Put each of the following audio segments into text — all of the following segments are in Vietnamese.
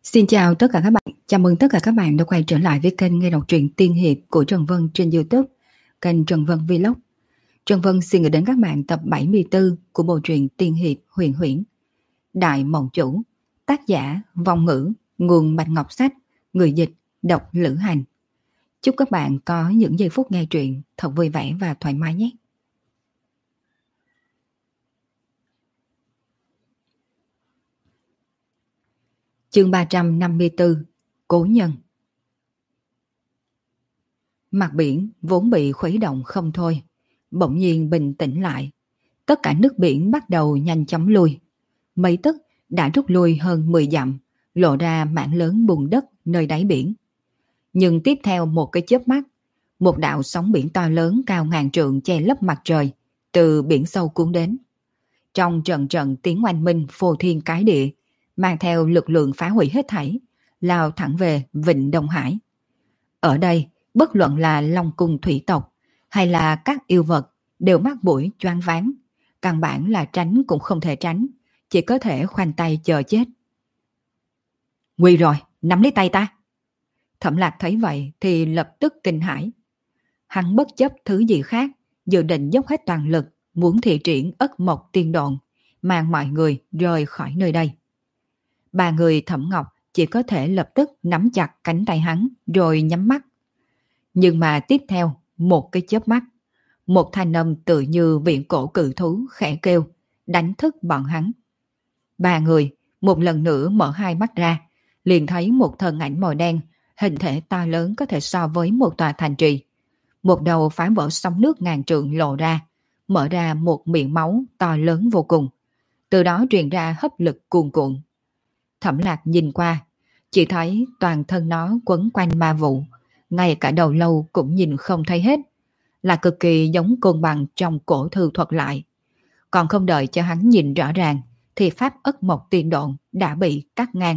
Xin chào tất cả các bạn, chào mừng tất cả các bạn đã quay trở lại với kênh nghe đọc truyện tiên hiệp của Trần Vân trên YouTube, kênh Trần Vân Vlog. Trần Vân xin gửi đến các bạn tập 74 của bộ truyện tiên hiệp huyền huyễn Đại Mộng Chủ, tác giả Vong Ngữ, nguồn Bạch Ngọc Sách, người dịch Độc Lữ Hành. Chúc các bạn có những giây phút nghe truyện thật vui vẻ và thoải mái nhé. Chương 354, Cố Nhân. Mặt biển vốn bị khuấy động không thôi, bỗng nhiên bình tĩnh lại. Tất cả nước biển bắt đầu nhanh chóng lui. Mấy tức đã rút lui hơn 10 dặm, lộ ra mảng lớn bùn đất nơi đáy biển. Nhưng tiếp theo một cái chớp mắt, một đạo sóng biển to lớn cao ngàn trượng che lấp mặt trời, từ biển sâu cuốn đến. Trong trận trận tiếng oanh minh phô thiên cái địa, mang theo lực lượng phá hủy hết thảy, lao thẳng về Vịnh Đông Hải. Ở đây, bất luận là Long Cung thủy tộc hay là các yêu vật đều mắc mũi choáng váng, căn bản là tránh cũng không thể tránh, chỉ có thể khoanh tay chờ chết. Nguy rồi, nắm lấy tay ta. Thẩm Lạc thấy vậy thì lập tức kinh hãi. Hắn bất chấp thứ gì khác, dự định dốc hết toàn lực, muốn thi triển Ất Mộc Tiên Độn, mang mọi người rời khỏi nơi đây. Ba người Thẩm Ngọc chỉ có thể lập tức nắm chặt cánh tay hắn rồi nhắm mắt. Nhưng mà tiếp theo, một cái chớp mắt, một thanh âm tự như viễn cổ cự thú khẽ kêu, đánh thức bọn hắn. Ba người một lần nữa mở hai mắt ra, liền thấy một thân ảnh màu đen, hình thể to lớn có thể so với một tòa thành trì. Một đầu phá vỡ sóng nước ngàn trượng lộ ra, mở ra một miệng máu to lớn vô cùng. Từ đó truyền ra hấp lực cuồn cuộn. Thẩm Lạc nhìn qua, chỉ thấy toàn thân nó quấn quanh ma vụ, ngay cả đầu lâu cũng nhìn không thấy hết, là cực kỳ giống côn bằng trong cổ thư thuật lại. Còn không đợi cho hắn nhìn rõ ràng, thì pháp Ất Mộc Tiên Độn đã bị cắt ngang.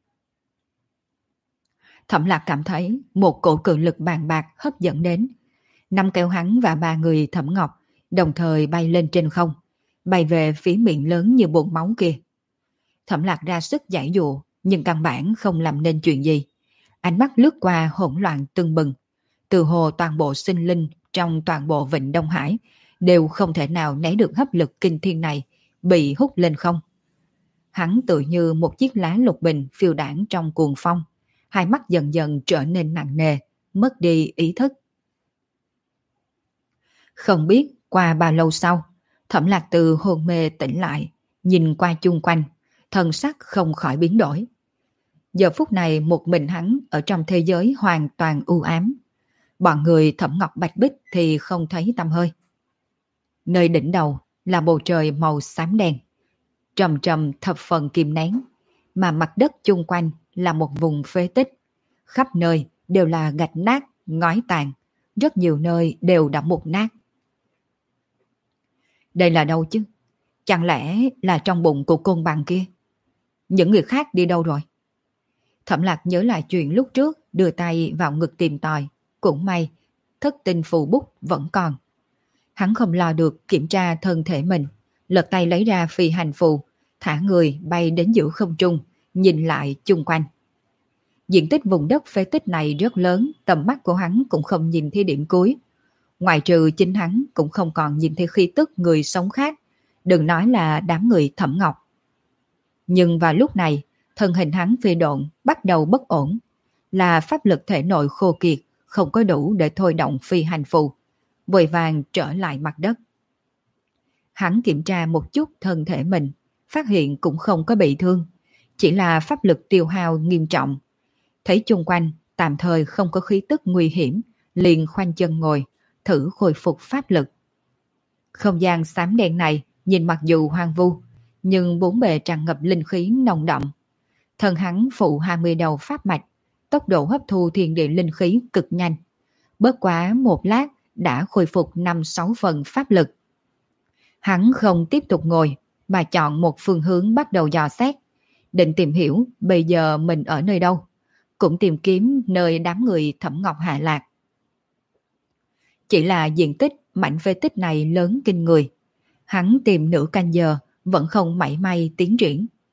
Thẩm Lạc cảm thấy một cổ cự lực bàn bạc hấp dẫn đến, nắm kéo hắn và ba người Thẩm Ngọc đồng thời bay lên trên không, bay về phía miệng lớn như bồn máu kia. Thẩm Lạc ra sức giãy giụa, nhưng căn bản không làm nên chuyện gì. Ánh mắt lướt qua hỗn loạn tưng bừng, từ hồ toàn bộ sinh linh trong toàn bộ Vịnh Đông Hải đều không thể nào né được hấp lực kinh thiên này, bị hút lên không. Hắn tự như một chiếc lá lục bình phiêu đãng trong cuồng phong, hai mắt dần dần trở nên nặng nề, mất đi ý thức. Không biết qua bao lâu sau, Thẩm Lạc từ hôn mê tỉnh lại, nhìn qua chung quanh, thần sắc không khỏi biến đổi. Giờ phút này một mình hắn ở trong thế giới hoàn toàn u ám. Bọn người Thẩm Ngọc Bạch Bích thì không thấy tăm hơi. Nơi đỉnh đầu là bầu trời màu xám đen, trầm trầm thập phần kìm nén, mà mặt đất chung quanh là một vùng phế tích. Khắp nơi đều là gạch nát, ngói tàn, rất nhiều nơi đều đã mục nát. Đây là đâu chứ? Chẳng lẽ là trong bụng của côn bằng kia? Những người khác đi đâu rồi? Thẩm Lạc nhớ lại chuyện lúc trước, đưa tay vào ngực tìm tòi. Cũng may, thất tinh phù bút vẫn còn. Hắn không lo được kiểm tra thân thể mình, lật tay lấy ra phi hành phù, thả người bay đến giữa không trung, nhìn lại chung quanh. Diện tích vùng đất phế tích này rất lớn, tầm mắt của hắn cũng không nhìn thấy điểm cuối. Ngoài trừ chính hắn cũng không còn nhìn thấy khí tức người sống khác, đừng nói là đám người Thẩm Ngọc. Nhưng vào lúc này, thân hình hắn phi độn bắt đầu bất ổn, là pháp lực thể nội khô kiệt, không có đủ để thôi động phi hành phù, vội vàng trở lại mặt đất. Hắn kiểm tra một chút thân thể mình, phát hiện cũng không có bị thương, chỉ là pháp lực tiêu hao nghiêm trọng. Thấy chung quanh tạm thời không có khí tức nguy hiểm, liền khoanh chân ngồi, thử khôi phục pháp lực. Không gian xám đen này nhìn mặc dù hoang vu, nhưng bốn bề tràn ngập linh khí nồng đậm. Thân hắn phụ 20 đầu pháp mạch, tốc độ hấp thu thiên địa linh khí cực nhanh. Bất quá một lát đã khôi phục 5-6 phần pháp lực. Hắn không tiếp tục ngồi, mà chọn một phương hướng bắt đầu dò xét, định tìm hiểu bây giờ mình ở nơi đâu, cũng tìm kiếm nơi đám người Thẩm Ngọc hạ lạc. Chỉ là diện tích mảnh phế tích này lớn kinh người. Hắn tìm nửa canh giờ vẫn không mảy may tiến triển.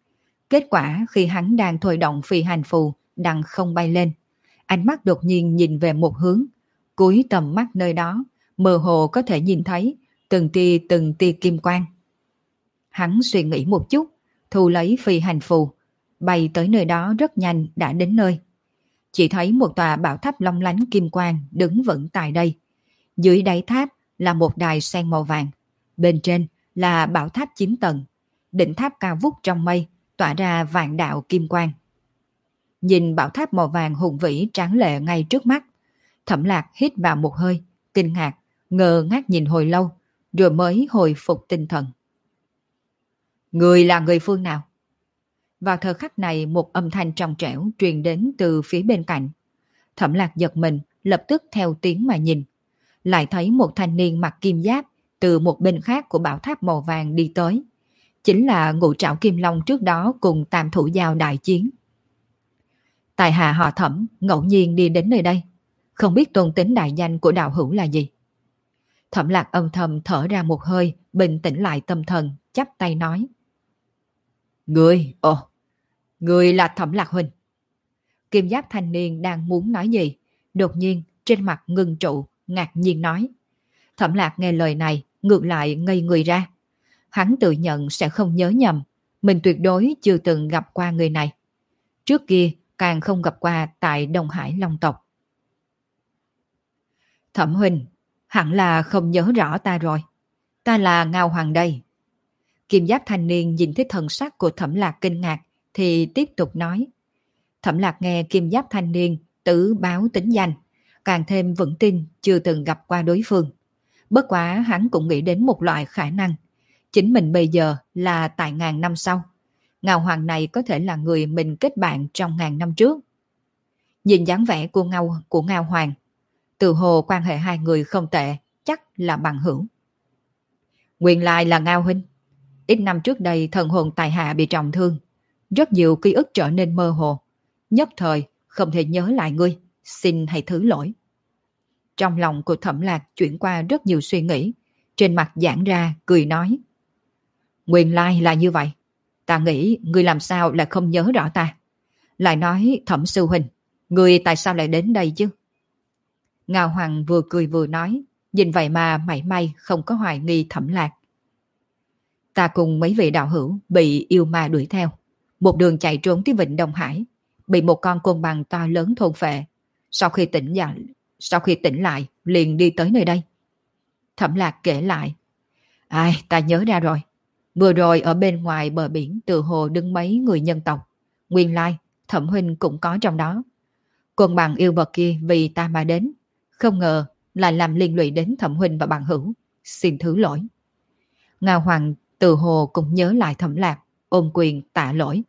Kết quả khi hắn đang thôi động phi hành phù đằng không bay lên, ánh mắt đột nhiên nhìn về một hướng, cuối tầm mắt nơi đó, mơ hồ có thể nhìn thấy từng tia kim quang. Hắn suy nghĩ một chút, thu lấy phi hành phù, bay tới nơi đó rất nhanh đã đến nơi. Chỉ thấy một tòa bảo tháp long lánh kim quang đứng vững tại đây. Dưới đáy tháp là một đài sen màu vàng, bên trên là bảo tháp 9 tầng, đỉnh tháp cao vút trong mây, tỏa ra vạn đạo kim quang. Nhìn bảo tháp màu vàng hùng vĩ tráng lệ ngay trước mắt, Thẩm Lạc hít vào một hơi, kinh ngạc, ngơ ngác nhìn hồi lâu, rồi mới hồi phục tinh thần. Người là người phương nào? Vào thời khắc này một âm thanh trong trẻo truyền đến từ phía bên cạnh. Thẩm Lạc giật mình, lập tức theo tiếng mà nhìn. Lại thấy một thanh niên mặc kim giáp từ một bên khác của bảo tháp màu vàng đi tới. Chính là Ngũ Trảo Kim Long trước đó cùng Tam Thủ Giao đại chiến. Tài hạ họ Thẩm ngẫu nhiên đi đến nơi đây, không biết tôn tính đại danh của đạo hữu là gì. Thẩm Lạc âm thầm thở ra một hơi, bình tĩnh lại tâm thần, chắp tay nói. Người là Thẩm Lạc huynh. Kim giáp thanh niên đang muốn nói gì, đột nhiên trên mặt ngưng trụ, ngạc nhiên nói. Thẩm Lạc nghe lời này, ngược lại ngây người ra. Hắn tự nhận sẽ không nhớ nhầm, mình tuyệt đối chưa từng gặp qua người này. Trước kia càng không gặp qua tại Đông Hải Long tộc. Thẩm huynh, hẳn là không nhớ rõ ta rồi. Ta là Ngao Hoàng đây. Kim giáp thanh niên nhìn thấy thần sắc của Thẩm Lạc kinh ngạc thì tiếp tục nói. Thẩm Lạc nghe kim giáp thanh niên tứ báo tính danh, càng thêm vững tin chưa từng gặp qua đối phương. Bất quá hắn cũng nghĩ đến một loại khả năng. Chính mình bây giờ là tại ngàn năm sau. Ngao Hoàng này có thể là người mình kết bạn trong ngàn năm trước. Nhìn dáng vẻ của Ngao Hoàng, từ hồ quan hệ hai người không tệ, chắc là bằng hữu. Nguyên lai là Ngao huynh. Ít năm trước đây thần hồn tài hạ bị trọng thương, rất nhiều ký ức trở nên mơ hồ, nhất thời không thể nhớ lại ngươi, xin hãy thứ lỗi. Trong lòng của Thẩm Lạc chuyển qua rất nhiều suy nghĩ, trên mặt giãn ra cười nói. Nguyên lai là như vậy, ta nghĩ ngươi làm sao lại không nhớ rõ ta. Lại nói Thẩm sư huynh, ngươi tại sao lại đến đây chứ? Ngao Hoàng vừa cười vừa nói, nhìn vậy mà mảy may không có hoài nghi Thẩm Lạc. Ta cùng mấy vị đạo hữu bị yêu ma đuổi theo, một đường chạy trốn tới Vịnh Đông Hải, bị một con côn bằng to lớn thôn phệ. Sau khi tỉnh lại liền đi tới nơi đây. Thẩm Lạc kể lại. Ai, ta nhớ ra rồi. Vừa rồi ở bên ngoài bờ biển từ hồ đứng mấy người nhân tộc. Nguyên lai, Thẩm huynh cũng có trong đó. Côn bằng yêu vật kia vì ta mà đến, không ngờ lại làm liên lụy đến Thẩm huynh và bằng hữu. Xin thứ lỗi. Ngao Hoàng từ hồ cũng nhớ lại Thẩm Lạc, ôm quyền tạ lỗi.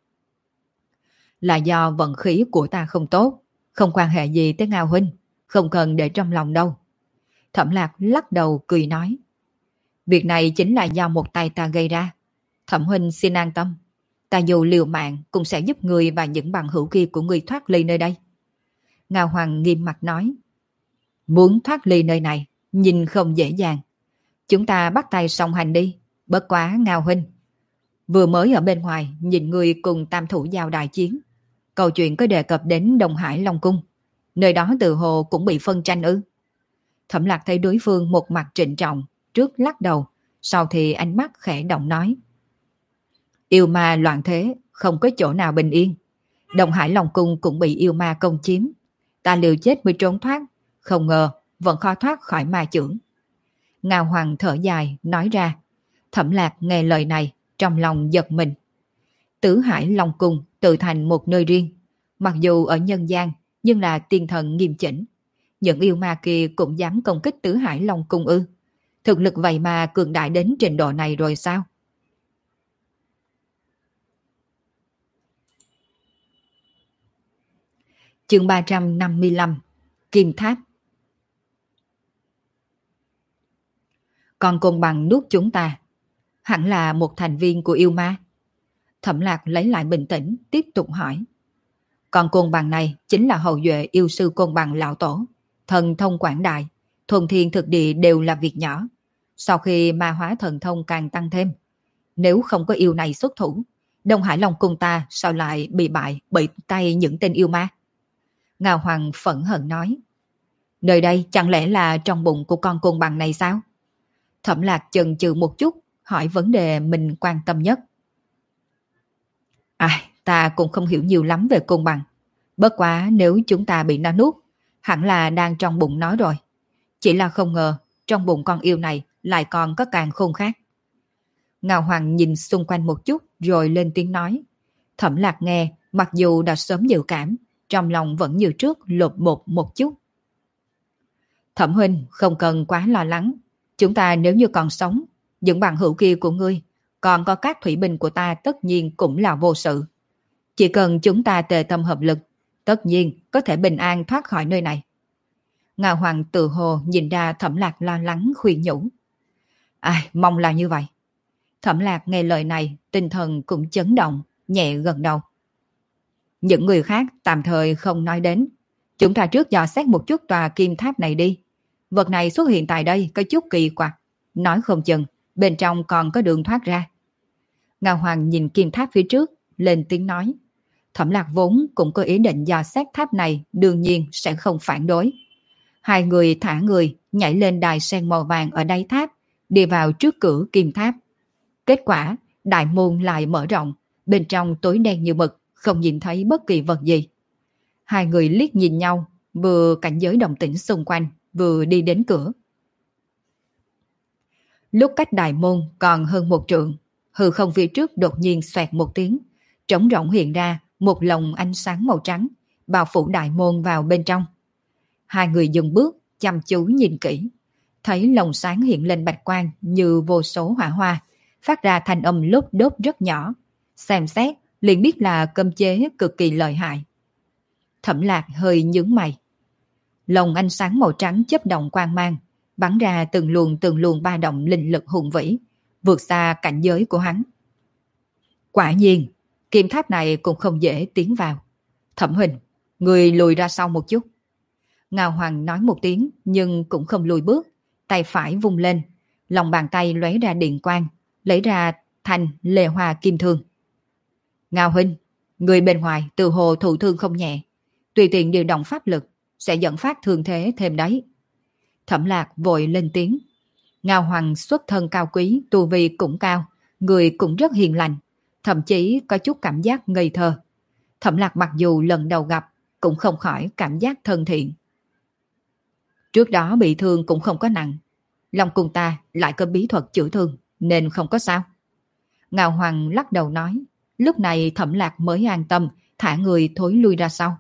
Là do vận khí của ta không tốt, không quan hệ gì tới Ngao huynh, không cần để trong lòng đâu. Thẩm Lạc lắc đầu cười nói. Việc này chính là do một tay ta gây ra. Thẩm huynh xin an tâm, ta dù liều mạng cũng sẽ giúp người và những bằng hữu kia của người thoát ly nơi đây. Ngao Hoàng nghiêm mặt nói. Muốn thoát ly nơi này, nhìn không dễ dàng. Chúng ta bắt tay song hành đi, bất quá Ngao huynh. Vừa mới ở bên ngoài nhìn người cùng Tam Thủ Giao đại chiến. Câu chuyện có đề cập đến Đông Hải Long Cung. Nơi đó từ hồ cũng bị phân tranh ư? Thẩm Lạc thấy đối phương một mặt trịnh trọng, trước lắc đầu, sau thì ánh mắt khẽ động nói. Yêu ma loạn thế, không có chỗ nào bình yên. Đông Hải Long Cung cũng bị yêu ma công chiếm. Ta liều chết mới trốn thoát, không ngờ vẫn khó thoát khỏi ma chưởng. Ngao Hoàng thở dài, nói ra. Thẩm Lạc nghe lời này, trong lòng giật mình. Tứ Hải Long Cung tự thành một nơi riêng. Mặc dù ở nhân gian, nhưng là tiên thần nghiêm chỉnh. Những yêu ma kia cũng dám công kích Tứ Hải Long Cung ư? Thực lực vậy mà cường đại đến trình độ này rồi sao? Chương 355 Kim Tháp. Còn côn bằng nuốt chúng ta, hẳn là một thành viên của yêu ma. Thẩm Lạc lấy lại bình tĩnh, tiếp tục hỏi. Còn côn bằng này chính là hậu duệ yêu sư côn bằng lão tổ, thần thông quảng đại, thuần thiên thực địa đều là việc nhỏ. Sau khi ma hóa thần thông càng tăng thêm, nếu không có yêu này xuất thủ, Đông Hải Long cung ta sao lại bị bại bởi tay những tên yêu ma? Ngao Hoàng phẫn hận nói. Nơi đây chẳng lẽ là trong bụng của con côn bằng này sao? Thẩm Lạc chần chừ một chút, hỏi vấn đề mình quan tâm nhất. Ta cũng không hiểu nhiều lắm về côn bằng. Bất quá nếu chúng ta bị nó nuốt, hẳn là đang trong bụng nó rồi. Chỉ là không ngờ, trong bụng con yêu này lại còn có càng khôn khác. Ngao Hoàng nhìn xung quanh một chút rồi lên tiếng nói. Thẩm Lạc nghe, mặc dù đã sớm dự cảm, trong lòng vẫn như trước lột bột một chút. Thẩm huynh không cần quá lo lắng. Chúng ta nếu như còn sống, những bằng hữu kia của ngươi, còn có các thủy binh của ta tất nhiên cũng là vô sự. Chỉ cần chúng ta tề tâm hợp lực, tất nhiên có thể bình an thoát khỏi nơi này. Ngao Hoàng tự hồ nhìn ra Thẩm Lạc lo lắng khuyên nhủ. Mong là như vậy. Thẩm Lạc nghe lời này, tinh thần cũng chấn động, nhẹ gật đầu. Những người khác tạm thời không nói đến. Chúng ta trước dò xét một chút tòa kim tháp này đi. Vật này xuất hiện tại đây có chút kỳ quặc. Nói không chừng, bên trong còn có đường thoát ra. Ngao Hoàng nhìn kim tháp phía trước, lên tiếng nói. Thẩm Lạc vốn cũng có ý định dò xét tháp này, đương nhiên sẽ không phản đối. Hai người thả người, nhảy lên đài sen màu vàng ở đáy tháp, đi vào trước cửa kim tháp. Kết quả, đại môn lại mở rộng, bên trong tối đen như mực, không nhìn thấy bất kỳ vật gì. Hai người liếc nhìn nhau, vừa cảnh giới động tĩnh xung quanh, vừa đi đến cửa. Lúc cách đại môn còn hơn một trượng, hư không phía trước đột nhiên xoẹt một tiếng, trống rỗng hiện ra một lồng ánh sáng màu trắng, bao phủ đại môn vào bên trong. Hai người dừng bước, chăm chú nhìn kỹ, thấy lồng sáng hiện lên bạch quang như vô số hỏa hoa, phát ra thanh âm lốp đốp rất nhỏ. Xem xét liền biết là cấm chế cực kỳ lợi hại. Thẩm Lạc hơi nhướng mày. Lồng ánh sáng màu trắng chớp động quang mang, bắn ra từng luồng ba động linh lực hùng vĩ, vượt xa cảnh giới của hắn. Quả nhiên, kim tháp này cũng không dễ tiến vào. Thẩm huynh, người lùi ra sau một chút. Ngao Hoàng nói một tiếng nhưng cũng không lùi bước, tay phải vung lên, lòng bàn tay lóe ra điện quang, lấy ra thành lê hoa kim thương. Ngao huynh, người bên ngoài từ hồ thụ thương không nhẹ, tùy tiện điều động pháp lực sẽ dẫn phát thương thế thêm đấy. Thẩm Lạc vội lên tiếng. Ngao Hoàng xuất thân cao quý, tu vi cũng cao, người cũng rất hiền lành, thậm chí có chút cảm giác ngây thơ. Thẩm Lạc mặc dù lần đầu gặp, cũng không khỏi cảm giác thân thiện. Trước đó bị thương cũng không có nặng, Long cung ta lại có bí thuật chữa thương, nên không có sao. Ngao Hoàng lắc đầu nói. Lúc này Thẩm Lạc mới an tâm, thả người thối lui ra sau.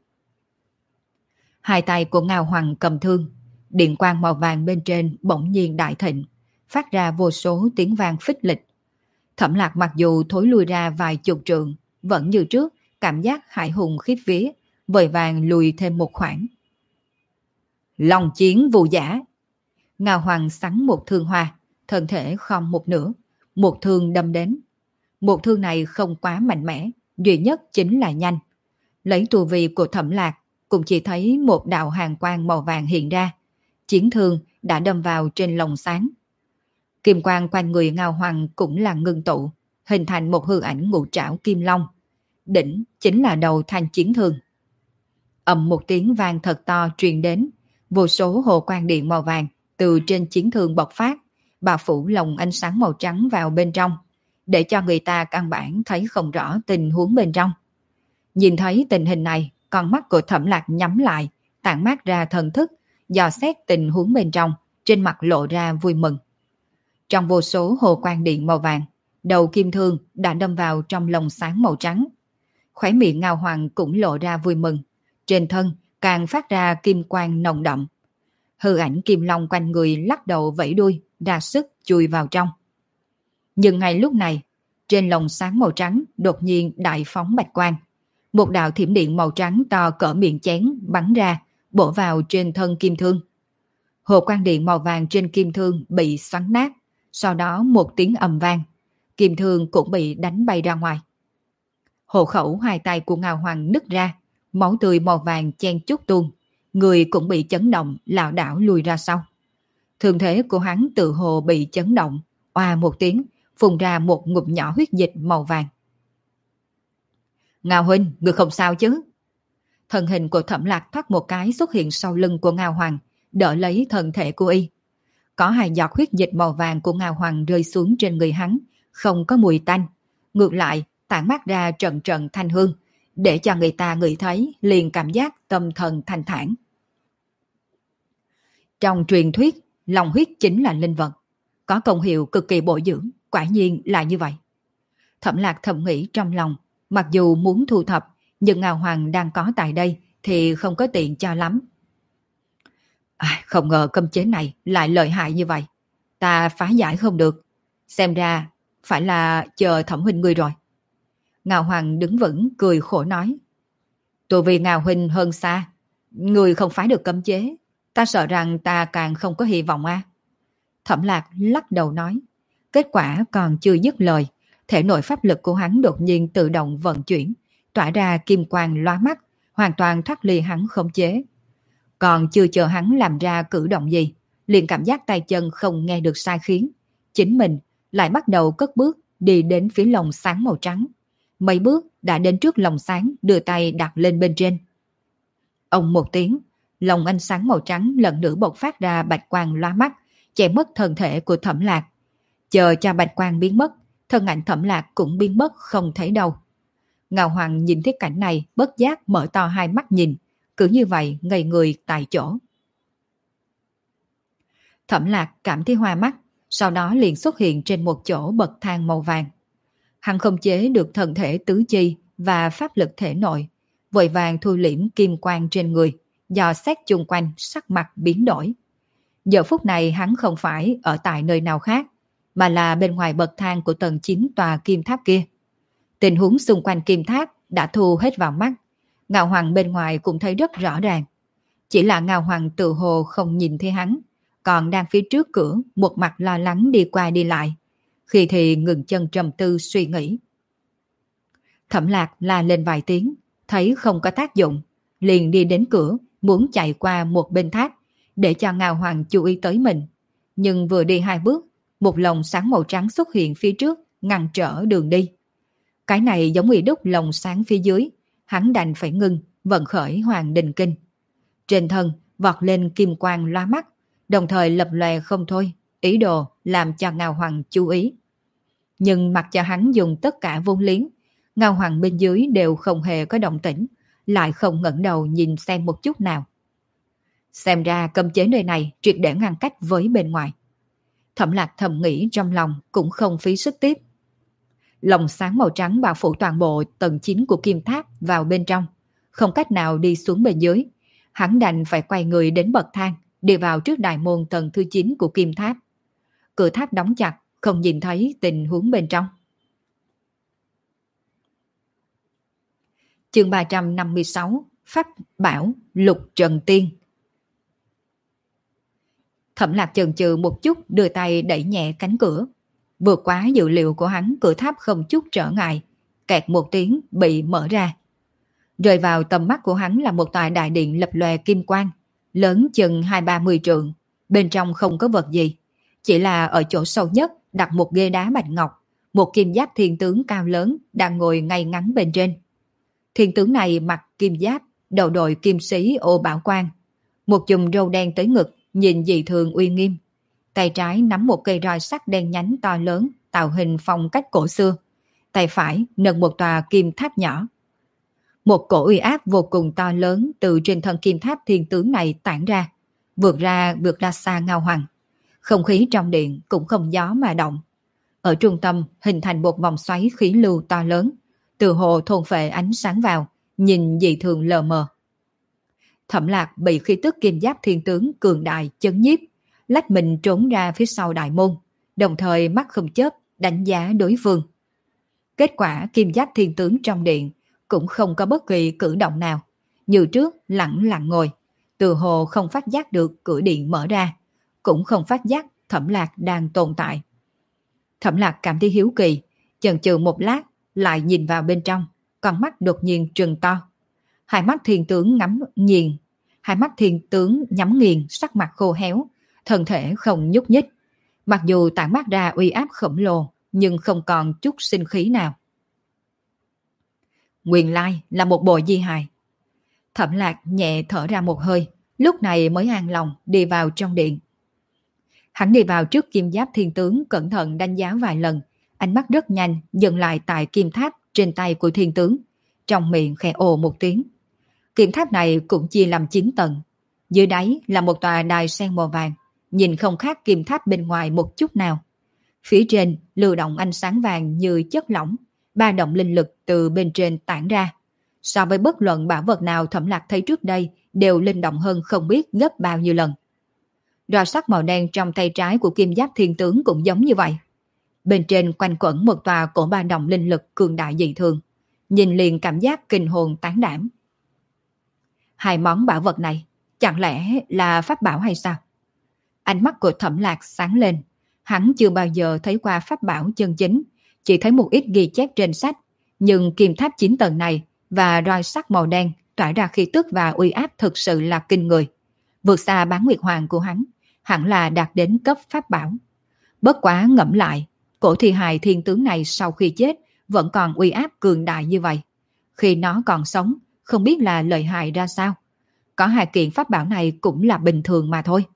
Hai tay của Ngao Hoàng cầm thương, điện quang màu vàng bên trên bỗng nhiên đại thịnh, phát ra vô số tiếng vang phích lịch. Thẩm Lạc mặc dù thối lui ra vài chục trượng, vẫn như trước, cảm giác hải hùng khiếp vía, vội vàng lùi thêm một khoảng. Long chiến vô giả. Ngao Hoàng sắn một thương hoa, thân thể khom một nửa, một thương đâm đến. Một thương này không quá mạnh mẽ, duy nhất chính là nhanh. Lấy tu vi của Thẩm Lạc, cũng chỉ thấy một đạo hàn quang màu vàng hiện ra. Chiến thương đã đâm vào trên lồng sáng. Kim quang quanh người Ngao Hoàng cũng là ngưng tụ, hình thành một hư ảnh ngũ trảo kim long. Đỉnh chính là đầu thanh chiến thương. Ầm một tiếng vang thật to truyền đến, vô số hồ quang điện màu vàng từ trên chiến thương bộc phát, bao phủ lồng ánh sáng màu trắng vào bên trong, để cho người ta căn bản thấy không rõ tình huống bên trong. Nhìn thấy tình hình này, con mắt của Thẩm Lạc nhắm lại, tản mát ra thần thức, dò xét tình huống bên trong, trên mặt lộ ra vui mừng. Trong vô số hồ quang điện màu vàng, đầu kim thương đã đâm vào trong lồng sáng màu trắng. Khóe miệng Ngao Hoàng cũng lộ ra vui mừng, trên thân càng phát ra kim quang nồng đậm. Hư ảnh kim long quanh người lắc đầu vẫy đuôi, ra sức chui vào trong. Nhưng ngay lúc này, trên lồng sáng màu trắng đột nhiên đại phóng bạch quang. Một đạo thiểm điện màu trắng to cỡ miệng chén bắn ra, bổ vào trên thân kim thương. Hồ quang điện màu vàng trên kim thương bị xoắn nát, sau đó một tiếng ầm vang, kim thương cũng bị đánh bay ra ngoài. Hộ khẩu hai tay của Ngao Hoàng nứt ra, máu tươi màu vàng chen chúc tuôn, người cũng bị chấn động, lảo đảo lùi ra sau. Thương thế của hắn tự hồ bị chấn động, oa một tiếng, phun ra một ngụm nhỏ huyết dịch màu vàng. Ngao huynh, ngươi không sao chứ? Thân hình của Thẩm Lạc thoát một cái xuất hiện sau lưng của Ngao Hoàng, đỡ lấy thân thể của y. Có hai giọt huyết dịch màu vàng của Ngao Hoàng rơi xuống trên người hắn, không có mùi tanh. Ngược lại, tản mát ra trận trận thanh hương, để cho người ta ngửi thấy liền cảm giác tâm thần thanh thản. Trong truyền thuyết, lòng huyết chính là linh vật, có công hiệu cực kỳ bổ dưỡng, quả nhiên là như vậy. Thẩm Lạc thầm nghĩ trong lòng, mặc dù muốn thu thập, nhưng Ngao Hoàng đang có tại đây thì không có tiện cho lắm. Không ngờ cấm chế này lại lợi hại như vậy, ta phá giải không được, xem ra phải là chờ Thẩm huynh ngươi rồi. Ngao Hoàng đứng vững cười khổ nói, tôi vì Ngao huynh hơn xa, người không phá được cấm chế, ta sợ rằng ta càng không có hy vọng a. Thẩm Lạc lắc đầu nói, kết quả còn chưa dứt lời, thể nội pháp lực của hắn đột nhiên tự động vận chuyển, tỏa ra kim quang lóa mắt, hoàn toàn thoát ly hắn khống chế. Còn chưa chờ hắn làm ra cử động gì, liền cảm giác tay chân không nghe được sai khiến. Chính mình lại bắt đầu cất bước đi đến phía lồng sáng màu trắng. Mấy bước đã đến trước lồng sáng, đưa tay đặt lên bên trên. Ông một tiếng, lồng ánh sáng màu trắng lần nữa bộc phát ra bạch quang lóa mắt, che mất thân thể của Thẩm Lạc. Chờ cho bạch quang biến mất, thân ảnh Thẩm Lạc cũng biến mất không thấy đâu. Ngao Hoàng nhìn thấy cảnh này bất giác mở to hai mắt nhìn, cứ như vậy ngây người tại chỗ. Thẩm Lạc cảm thấy hoa mắt, sau đó liền xuất hiện trên một chỗ bậc thang màu vàng. Hắn không chế được thân thể tứ chi và pháp lực thể nội, vội vàng thu liễm kim quang trên người, dò xét chung quanh sắc mặt biến đổi. Giờ phút này hắn không phải ở tại nơi nào khác, mà là bên ngoài bậc thang của tầng 9 tòa kim tháp kia. Tình huống xung quanh kim tháp đã thu hết vào mắt, Ngao Hoàng bên ngoài cũng thấy rất rõ ràng. Chỉ là Ngao Hoàng tự hồ không nhìn thấy hắn, còn đang phía trước cửa một mặt lo lắng đi qua đi lại, khi thì ngừng chân trầm tư suy nghĩ. Thẩm Lạc la lên vài tiếng, thấy không có tác dụng, liền đi đến cửa muốn chạy qua một bên tháp để cho Ngao Hoàng chú ý tới mình. Nhưng vừa đi hai bước, một lồng sáng màu trắng xuất hiện phía trước ngăn trở đường đi. Cái này giống như đúc lồng sáng phía dưới, hắn đành phải ngưng, vận khởi Hoàng Đình Kinh. Trên thân vọt lên kim quang loa mắt, đồng thời lập lòe không thôi, ý đồ làm cho Ngao Hoàng chú ý. Nhưng mặc cho hắn dùng tất cả vốn liếng, Ngao Hoàng bên dưới đều không hề có động tĩnh, lại không ngẩng đầu nhìn xem một chút nào. Xem ra cấm chế nơi này triệt để ngăn cách với bên ngoài. Thẩm Lạc thầm nghĩ trong lòng cũng không phí sức tiếp. Lồng sáng màu trắng bao phủ toàn bộ tầng 9 của kim tháp vào bên trong, không cách nào đi xuống bên dưới. Hắn đành phải quay người đến bậc thang, đi vào trước đại môn tầng thứ 9 của kim tháp. Cửa tháp đóng chặt, không nhìn thấy tình huống bên trong. Chương 356, Pháp Bảo Lục Trần Tiên. Thẩm Lạc chần chừ một chút, đưa tay đẩy nhẹ cánh cửa. Vượt quá dự liệu của hắn, cửa tháp không chút trở ngại, kẹt một tiếng bị mở ra. Rơi vào tầm mắt của hắn là một tòa đại điện lập lòe kim quang, lớn chừng 2-30 trượng, bên trong không có vật gì, chỉ là ở chỗ sâu nhất đặt một ghế đá bạch ngọc, một kim giáp thiên tướng cao lớn đang ngồi ngay ngắn bên trên. Thiên tướng này mặc kim giáp, đầu đội kim sĩ ô bảo quang, một chùm râu đen tới ngực, nhìn dị thường uy nghiêm. Tay trái nắm một cây roi sắt đen nhánh to lớn, tạo hình phong cách cổ xưa. Tay phải nâng một tòa kim tháp nhỏ. Một cổ uy áp vô cùng to lớn từ trên thân kim tháp thiên tướng này tản ra, vượt ra xa Ngao Hoàng. Không khí trong điện cũng không gió mà động. Ở trung tâm hình thành một vòng xoáy khí lưu to lớn, từ hồ thôn phệ ánh sáng vào, nhìn dị thường lờ mờ. Thẩm Lạc bị khí tức kim giáp thiên tướng cường đại chấn nhiếp, lách mình trốn ra phía sau đại môn, đồng thời mắt không chớp đánh giá đối phương. Kết quả kim giáp thiên tướng trong điện cũng không có bất kỳ cử động nào, như trước lặng lặng ngồi, từ hồ không phát giác được cửa điện mở ra, cũng không phát giác Thẩm Lạc đang tồn tại. Thẩm Lạc cảm thấy hiếu kỳ, chần chừ một lát lại nhìn vào bên trong, con mắt đột nhiên trừng to. Hai mắt thiên tướng nhắm nghiền, sắc mặt khô héo, thân thể không nhúc nhích. Mặc dù tản mát ra uy áp khổng lồ, nhưng không còn chút sinh khí nào. Nguyên lai là một bộ di hài. Thẩm Lạc nhẹ thở ra một hơi, lúc này mới an lòng đi vào trong điện. Hắn đi vào trước kim giáp thiên tướng, cẩn thận đánh giá vài lần, ánh mắt rất nhanh dừng lại tại kim tháp trên tay của thiên tướng, trong miệng khẽ ồ một tiếng. Kim tháp này cũng chia làm 9 tầng, dưới đáy là một tòa đài sen màu vàng, nhìn không khác kim tháp bên ngoài một chút nào. Phía trên lưu động ánh sáng vàng như chất lỏng, ba động linh lực từ bên trên tản ra. So với bất luận bảo vật nào Thẩm Lạc thấy trước đây đều linh động hơn không biết gấp bao nhiêu lần. Roi sắt màu đen trong tay trái của kim giáp thiên tướng cũng giống như vậy. Bên trên quanh quẩn một tòa cổ ba động linh lực cường đại dị thường, nhìn liền cảm giác kinh hồn tán đảm. Hai món bảo vật này chẳng lẽ là pháp bảo hay sao? Ánh mắt của Thẩm Lạc sáng lên, hắn chưa bao giờ thấy qua pháp bảo chân chính, chỉ thấy một ít ghi chép trên sách, nhưng kim tháp 9 tầng này và roi sắt màu đen tỏa ra khí tức và uy áp thực sự là kinh người, vượt xa Bán Nguyệt Hoàng của hắn, hẳn là đạt đến cấp pháp bảo. Bất quá ngẫm lại, cổ thi hài thiên tướng này sau khi chết vẫn còn uy áp cường đại như vậy. Khi nó còn sống, không biết là lợi hại ra sao. Có hai kiện pháp bảo này cũng là bình thường mà thôi.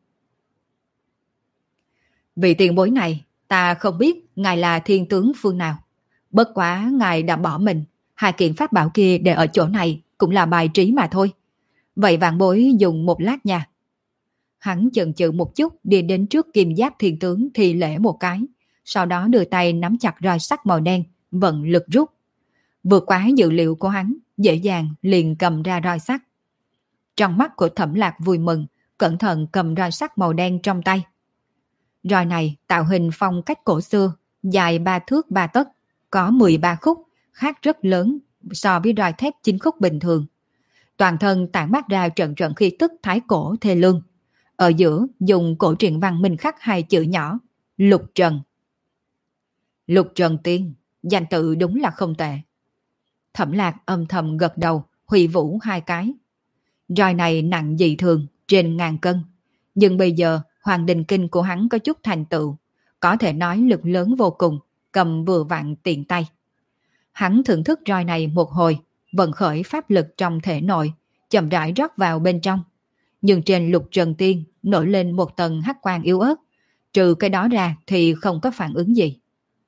Vị tiền bối này, ta không biết ngài là thiên tướng phương nào. Bất quá ngài đã bỏ mình, hai kiện pháp bảo kia để ở chỗ này cũng là bài trí mà thôi. Vậy vạn bối dùng một lát nha. Hắn chần chừ một chút đi đến trước kim giáp thiên tướng thì lễ một cái, sau đó đưa tay nắm chặt roi sắt màu đen, vận lực rút. Vượt quá dự liệu của hắn, dễ dàng liền cầm ra roi sắt. Trong mắt của Thẩm Lạc vui mừng, cẩn thận cầm roi sắt màu đen trong tay. Roi này tạo hình phong cách cổ xưa, dài 3 thước 3 tấc, có 13 khúc, khác rất lớn so với roi thép 9 khúc bình thường. Toàn thân tản mát ra trận trận khí tức thái cổ thê lương. Ở giữa dùng cổ truyện văn minh khắc hai chữ nhỏ, Lục Trần. Lục Trần Tiên, danh tự đúng là không tệ. Thẩm Lạc âm thầm gật đầu, huy vũ hai cái. Roi này nặng dị thường, trên 1000 cân. Nhưng bây giờ Hoàng Đình Kinh của hắn có chút thành tựu, có thể nói lực lớn vô cùng, cầm vừa vặn tiện tay. Hắn thưởng thức roi này một hồi, vận khởi pháp lực trong thể nội, chậm rãi rót vào bên trong. Nhưng trên Lục Trần Tiên nổi lên một tầng hắc quang yếu ớt, trừ cái đó ra thì không có phản ứng gì.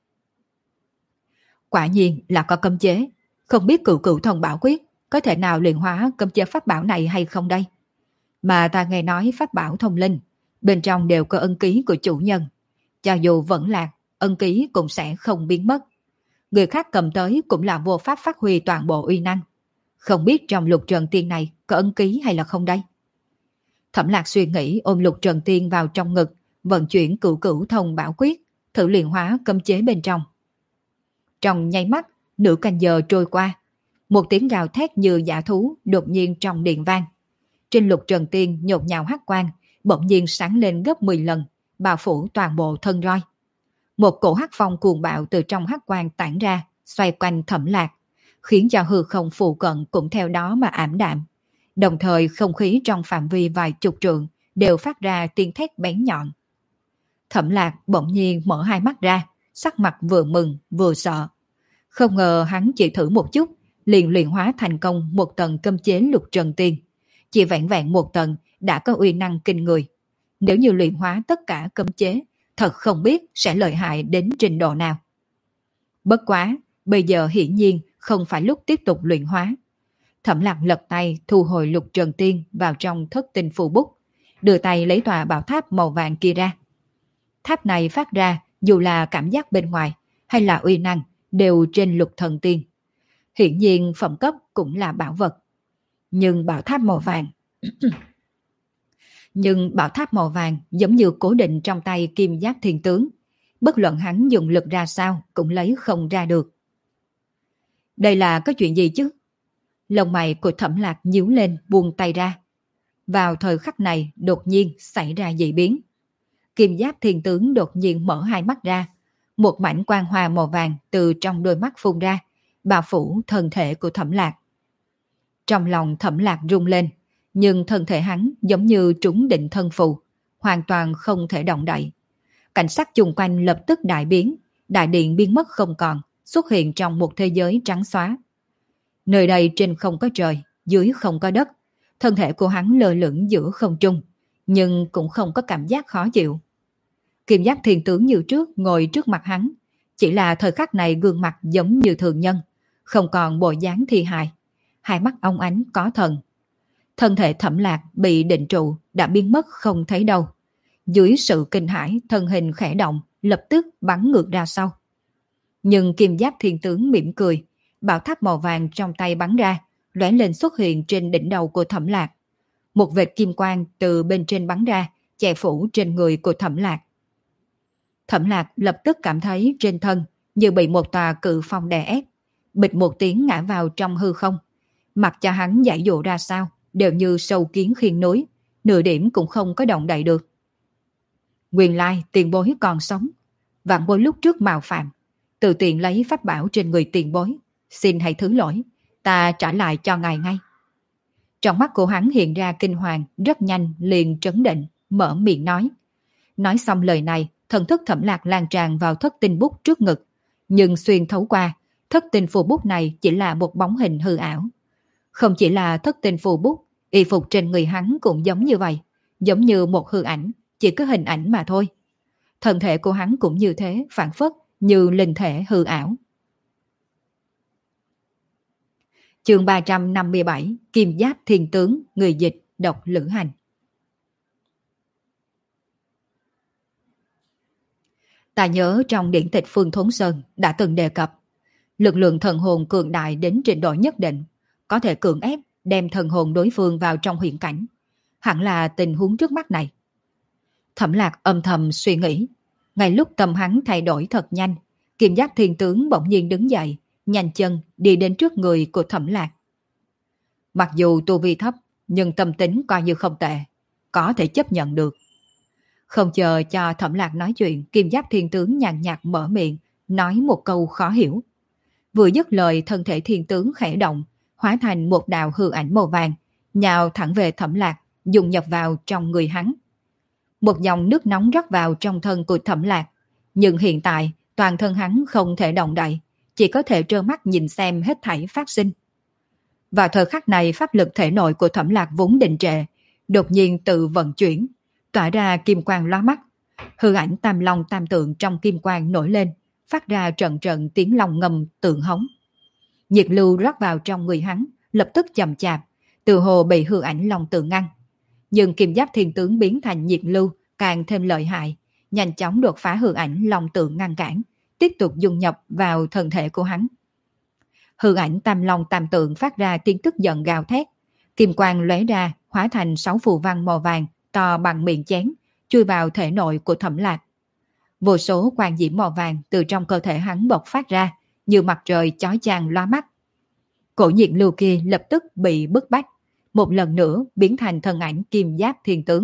Quả nhiên là có cấm chế, không biết Cửu Cửu Thông Bảo Quyết có thể nào luyện hóa cấm chế pháp bảo này hay không đây? Mà ta nghe nói pháp bảo thông linh, bên trong đều có ân ký của chủ nhân. Cho dù vẫn lạc, ân ký cũng sẽ không biến mất. Người khác cầm tới cũng là vô pháp phát huy toàn bộ uy năng. Không biết trong Lục Trần Tiên này có ân ký hay là không đây? Thẩm Lạc suy nghĩ ôm Lục Trần Tiên vào trong ngực, vận chuyển Cửu Cửu Thông Bảo Quyết, thử luyện hóa cấm chế bên trong. Trong nháy mắt, nửa canh giờ trôi qua, một tiếng gào thét như dã thú đột nhiên trong điện vang. Trên Lục Trần Tiên nhột nhào hắc quang, bỗng nhiên sáng lên gấp 10 lần, bao phủ toàn bộ thân roi. Một cổ hắc phong cuồng bạo từ trong hắc quang tản ra, xoay quanh Thẩm Lạc, khiến cho hư không phụ cận cũng theo đó mà ảm đạm. Đồng thời không khí trong phạm vi vài chục trượng đều phát ra tiếng thét bén nhọn. Thẩm Lạc bỗng nhiên mở hai mắt ra, sắc mặt vừa mừng vừa sợ. Không ngờ hắn chỉ thử một chút, liền luyện hóa thành công một tầng cấm chế Lục Trần Tiên. Chỉ vẹn vẹn một tầng đã có uy năng kinh người. Nếu như luyện hóa tất cả cấm chế, thật không biết sẽ lợi hại đến trình độ nào. Bất quá, bây giờ hiển nhiên không phải lúc tiếp tục luyện hóa. Thẩm Lạc lật tay thu hồi Lục Trần Tiên vào trong thất tinh phù bút, đưa tay lấy tòa bảo tháp màu vàng kia ra. Tháp này phát ra dù là cảm giác bên ngoài hay là uy năng đều trên Lục Thần Tiên. Hiển nhiên phẩm cấp cũng là bảo vật. Nhưng bảo tháp màu vàng giống như cố định trong tay kim giáp thiên tướng. Bất luận hắn dùng lực ra sao cũng lấy không ra được. Đây là có chuyện gì chứ? Lông mày của Thẩm Lạc nhíu lên buông tay ra. Vào thời khắc này đột nhiên xảy ra dị biến. Kim giáp thiên tướng đột nhiên mở hai mắt ra. Một mảnh quang hoa màu vàng từ trong đôi mắt phun ra, bao phủ thân thể của Thẩm Lạc. Trong lòng Thẩm Lạc rung lên, nhưng thân thể hắn giống như trúng định thân phù, hoàn toàn không thể động đậy. Cảnh sắc chung quanh lập tức đại biến, đại điện biến mất không còn, xuất hiện trong một thế giới trắng xóa. Nơi đây trên không có trời, dưới không có đất. Thân thể của hắn lơ lửng giữa không trung, nhưng cũng không có cảm giác khó chịu. Kim Giáp Thiên Tướng như trước ngồi trước mặt hắn, chỉ là thời khắc này gương mặt giống như thường nhân, không còn bộ dáng thi hài. Hai mắt óng ánh có thần. Thân thể Thẩm Lạc bị định trụ đã biến mất không thấy đâu. Dưới sự kinh hãi, thân hình khẽ động, lập tức bắn ngược ra sau. Nhưng Kim Giáp Thiên Tướng mỉm cười, bảo tháp màu vàng trong tay bắn ra, lóe lên xuất hiện trên đỉnh đầu của Thẩm Lạc. Một vệt kim quang từ bên trên bắn ra, che phủ trên người của Thẩm Lạc. Thẩm Lạc lập tức cảm thấy trên thân như bị một tòa cự phong đè ép, bịch một tiếng ngã vào trong hư không. Mặc cho hắn giải dụ ra sao, đều như sâu kiến khiêng núi, nửa điểm cũng không có động đậy được. Nguyên lai tiền bối còn sống. Vạn bối lúc trước mạo phạm, tự tiện lấy pháp bảo trên người tiền bối, xin hãy thứ lỗi, ta trả lại cho ngài ngay. Trong mắt của hắn hiện ra kinh hoàng, rất nhanh liền trấn định, mở miệng nói. Nói xong lời này, thần thức Thẩm Lạc lan tràn vào thất tinh bút trước ngực, nhưng xuyên thấu qua, thất tinh phù bút này chỉ là một bóng hình hư ảo. Không chỉ là thất tinh phù bút, y phục trên người hắn cũng giống như vậy, giống như một hư ảnh, chỉ có hình ảnh mà thôi. Thân thể của hắn cũng như thế, phản phất như linh thể hư ảo. Chương 357, Kim Giáp Thiên Tướng, người dịch, độc lữ hành. Ta nhớ trong điển tịch Phương Thốn Sơn đã từng đề cập, lực lượng thần hồn cường đại đến trình độ nhất định, có thể cưỡng ép đem thần hồn đối phương vào trong huyễn cảnh. Hẳn là tình huống trước mắt này. Thẩm Lạc âm thầm suy nghĩ. Ngay lúc tâm hắn thay đổi thật nhanh, Kim Giáp Thiên Tướng bỗng nhiên đứng dậy, nhanh chân đi đến trước người của Thẩm Lạc. Mặc dù tu vi thấp, nhưng tâm tính coi như không tệ, có thể chấp nhận được. Không chờ cho Thẩm Lạc nói chuyện, Kim Giáp Thiên Tướng nhàn nhạt mở miệng, nói một câu khó hiểu. Vừa dứt lời, thân thể Thiên Tướng khẽ động, hóa thành một đạo hư ảnh màu vàng, nhào thẳng về Thẩm Lạc, dùng nhập vào trong người hắn. Một dòng nước nóng rót vào trong thân của Thẩm Lạc, nhưng hiện tại toàn thân hắn không thể động đậy, chỉ có thể trơ mắt nhìn xem hết thảy phát sinh. Vào thời khắc này, pháp lực thể nội của Thẩm Lạc vốn đình trệ, đột nhiên tự vận chuyển, tỏa ra kim quang lóa mắt. Hư ảnh tam long tam tượng trong kim quang nổi lên, phát ra trận trận tiếng long ngầm tượng hống. Nhiệt lưu rót vào trong người hắn, lập tức chậm chạp, từ hồ bị hư ảnh long tượng ngăn. Nhưng Kim Giáp Thiên Tướng biến thành nhiệt lưu càng thêm lợi hại, nhanh chóng đột phá hư ảnh long tượng ngăn cản, tiếp tục dung nhập vào thân thể của hắn. Hư ảnh tam long tam tượng phát ra tiếng tức giận gào thét, kim quang lóe ra, hóa thành 6 phù văn màu vàng to bằng miệng chén, chui vào thể nội của Thẩm Lạc. Vô số quang diễm màu vàng từ trong cơ thể hắn bộc phát ra, như mặt trời chói chang lóa mắt. Cổ nhiệt lưu kia lập tức bị bức bách, một lần nữa biến thành thân ảnh Kim Giáp Thiên Tướng.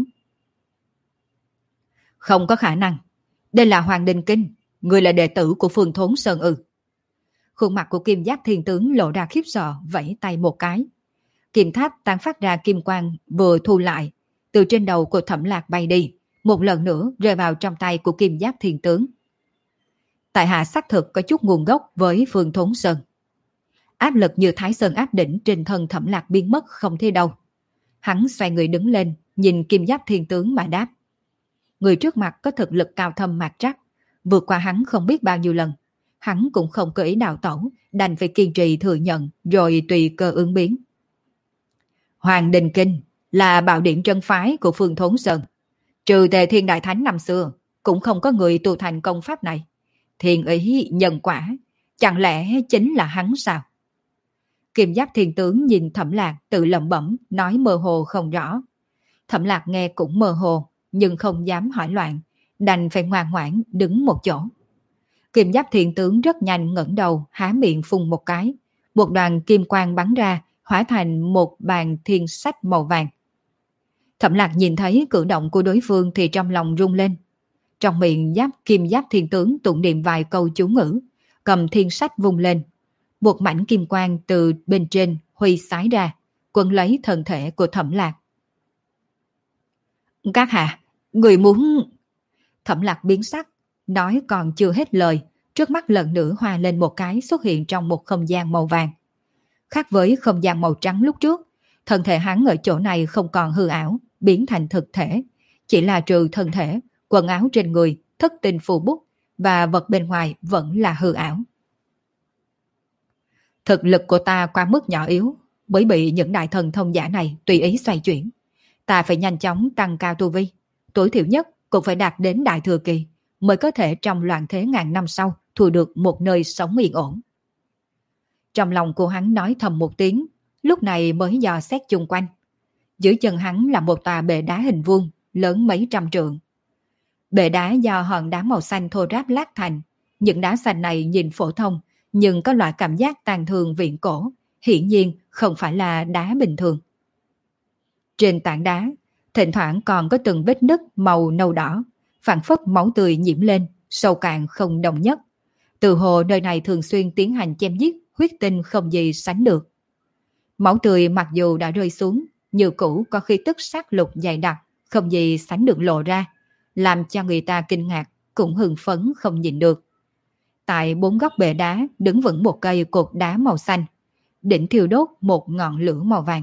Không có khả năng, đây là Hoàng Đình Kinh, người là đệ tử của Phương Thốn Sơn ư? Khuôn mặt của Kim Giáp Thiên Tướng lộ ra khiếp sợ, vẫy tay một cái. Kim tháp tán phát ra kim quang vừa thu lại, từ trên đầu của Thẩm Lạc bay đi, một lần nữa rơi vào trong tay của Kim Giáp Thiên Tướng. Tại hạ xác thực có chút nguồn gốc với Phương Thốn Sơn. Áp lực như Thái Sơn áp đỉnh trên thân Thẩm Lạc biến mất không thấy đâu. Hắn xoay người đứng lên, nhìn Kim Giáp Thiên Tướng mà đáp. Người trước mặt có thực lực cao thâm mạc trắc, vượt qua hắn không biết bao nhiêu lần. Hắn cũng không có ý đào tẩu, đành phải kiên trì thừa nhận rồi tùy cơ ứng biến. Hoàng Đình Kinh là bảo điển trân phái của Phương Thốn Sơn. Trừ Tề Thiên Đại Thánh năm xưa, cũng không có người tu thành công pháp này. Thiên ý nhân quả, chẳng lẽ chính là hắn sao? Kim Giáp Thiên Tướng nhìn Thẩm Lạc tự lẩm bẩm, nói mơ hồ không rõ. Thẩm Lạc nghe cũng mơ hồ, nhưng không dám hỏi loạn, đành phải ngoan ngoãn đứng một chỗ. Kim Giáp Thiên Tướng rất nhanh ngẩng đầu, há miệng phun một cái. Một đoàn kim quang bắn ra, hóa thành một bàn thiên sách màu vàng. Thẩm Lạc nhìn thấy cử động của đối phương thì trong lòng rung lên. Trong miệng Kim Giáp Thiên Tướng tụng niệm vài câu chú ngữ, cầm thiên sách vung lên. Một mảnh kim quang từ bên trên huy sái ra, quấn lấy thân thể của Thẩm Lạc. Các hạ, người muốn... Thẩm Lạc biến sắc, nói còn chưa hết lời, trước mắt lần nữa hoa lên một cái xuất hiện trong một không gian màu vàng. Khác với không gian màu trắng lúc trước, thân thể hắn ở chỗ này không còn hư ảo, biến thành thực thể. Chỉ là trừ thân thể, quần áo trên người, thất tinh phù bút và vật bên ngoài vẫn là hư ảo. Thực lực của ta quá mức nhỏ yếu, bởi bị những đại thần thông giả này tùy ý xoay chuyển. Ta phải nhanh chóng tăng cao tu vi, tối thiểu nhất cũng phải đạt đến đại thừa kỳ, mới có thể trong loạn thế ngàn năm sau thu được một nơi sống yên ổn. Trong lòng của hắn nói thầm một tiếng, lúc này mới dò xét chung quanh. Dưới chân hắn là một tòa bệ đá hình vuông, lớn mấy trăm trượng. Bệ đá do hòn đá màu xanh thô ráp lát thành. Những đá xanh này nhìn phổ thông, nhưng có loại cảm giác tàn thương viễn cổ, hiển nhiên không phải là đá bình thường. Trên tảng đá, thỉnh thoảng còn có từng vết nứt màu nâu đỏ, phảng phất máu tươi nhiễm lên, sâu cạn không đồng nhất. Từ hồ nơi này thường xuyên tiến hành chém giết, huyết tinh không gì sánh được. Máu tươi mặc dù đã rơi xuống, như cũ có khí tức sát lục dày đặc, không gì sánh được lộ ra, làm cho người ta kinh ngạc, cũng hưng phấn không nhìn được. Tại bốn góc bệ đá đứng vững một cây cột đá màu xanh, đỉnh thiêu đốt một ngọn lửa màu vàng.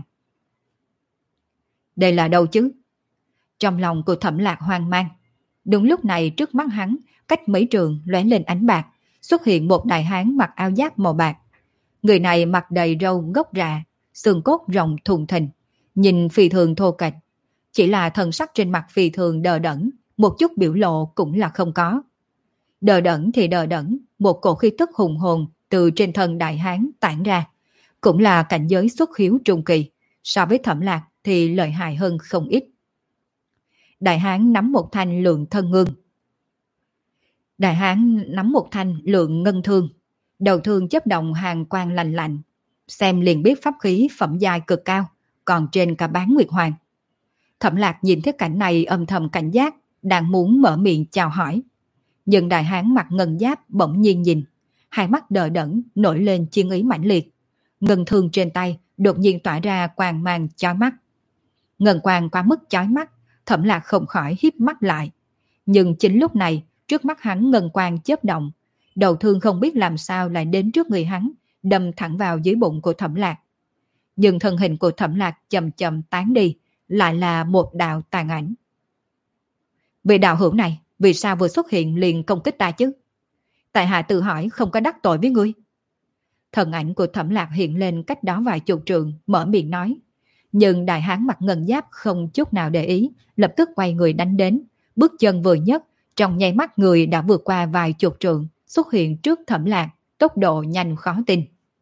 Đây là đâu chứ? Trong lòng của Thẩm Lạc hoang mang. Đúng lúc này trước mắt hắn, cách mấy trường lóe lên ánh bạc, xuất hiện một đại hán mặc áo giáp màu bạc. Người này mặt đầy râu gốc rạ, xương cốt rộng thùng thình, nhìn phi thường thô kệch. Chỉ là thần sắc trên mặt phi thường đờ đẫn, một chút biểu lộ cũng là không có. Đờ đẫn thì đờ đẫn, một cổ khí tức hùng hồn từ trên thân đại hán tản ra. Cũng là cảnh giới xuất hiếu trung kỳ, so với Thẩm Lạc thì lợi hại hơn không ít. Đại hán nắm một thanh lượng thân ngưng. Đại hán nắm một thanh lượng ngân thương, đầu thương chớp động hàng quang lạnh lạnh, xem liền biết pháp khí phẩm giai cực cao, còn trên cả bán nguyệt hoàng. Thẩm Lạc nhìn thấy cảnh này âm thầm cảnh giác, đang muốn mở miệng chào hỏi. Nhưng đại hán mặc ngân giáp bỗng nhiên nhìn, hai mắt đờ đẫn nổi lên chiến ý mãnh liệt. Ngân thương trên tay đột nhiên tỏa ra quang mang chói mắt. Ngân quang quá mức chói mắt, Thẩm Lạc không khỏi híp mắt lại. Nhưng chính lúc này, trước mắt hắn ngân quang chớp động, đầu thương không biết làm sao lại đến trước người hắn, đâm thẳng vào dưới bụng của Thẩm Lạc. Nhưng thân hình của Thẩm Lạc chậm chậm tán đi, lại là một đạo tàn ảnh. Vị đạo hữu này, vì sao vừa xuất hiện liền công kích ta chứ? Tại hạ tự hỏi không có đắc tội với ngươi. Thần ảnh của Thẩm Lạc hiện lên cách đó vài chục trượng, mở miệng nói. Nhưng đại hán mặc ngân giáp không chút nào để ý, lập tức quay người đánh đến. Bước chân vừa nhất, trong nháy mắt người đã vượt qua vài chục trượng, xuất hiện trước Thẩm Lạc, tốc độ nhanh khó tin.